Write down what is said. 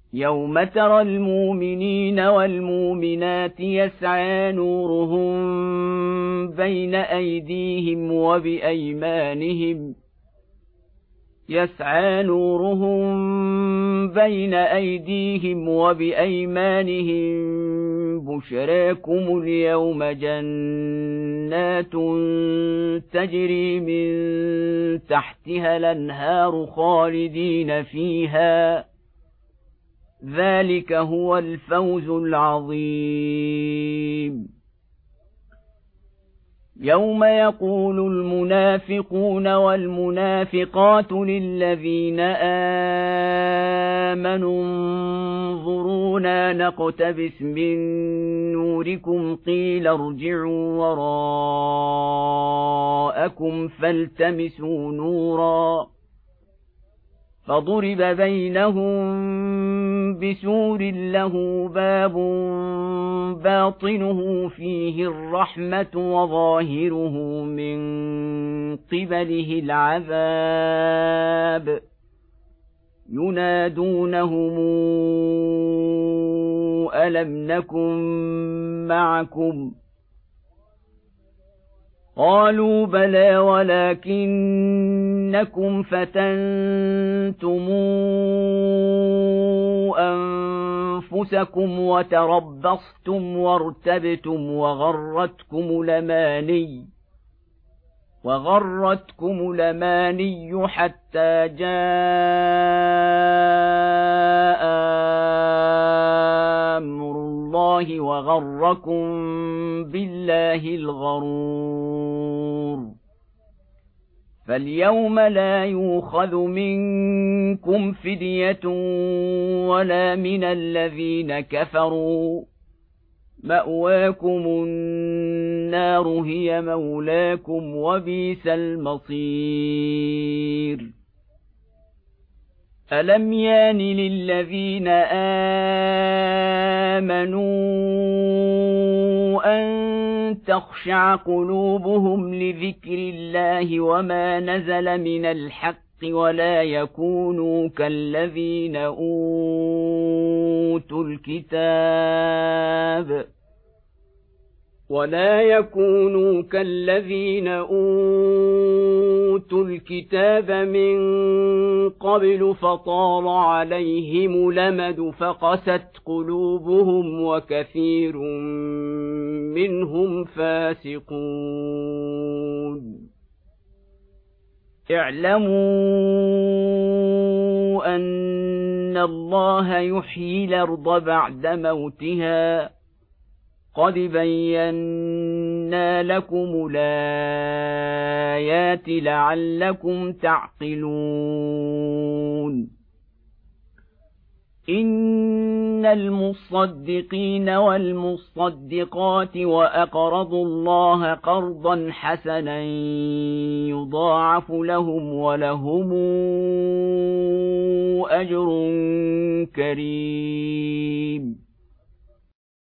يوم ترى المؤمنين والمؤمنات يسعى نورهم بين أيديهم وبأيمانهم بشراكم اليوم جنات تجري من تحتها الأنهار خالدين فيها ذلك هو الفوز العظيم يوم يقول المنافقون والمنافقات للذين آمنوا انظرونا نقتبس من نوركم قيل ارجعوا وراءكم فالتمسوا نورا فضرب بينهم بسور له باب باطنه فيه الرحمة وظاهره من قبله العذاب ينادونهم ألم نكن معكم قالوا بلى ولكنكم فتنتم أنفسكم وتربصتم وارتبتم وغرتكم الأماني حتى جاء أمر الله وغركم بالله الغرور فاليوم لا يؤخذ منكم فدية ولا من الذين كفروا مأواكم النار هي مولاكم وبئس المصير ألم يان للذين آمنوا أن تخشع قلوبهم لذكر الله وما نزل من الحق ولا يكونوا كالذين أوتوا الكتاب من قبل فطال عليهم الأمد فقست قلوبهم وكثير منهم فاسقون اعلموا أن الله يحيي الأرض بعد موتها قد بينا لكم الآيات لعلكم تعقلون إن المصدقين والمصدقات وأقرضوا الله قرضا حسنا يضاعف لهم ولهم أجر كريم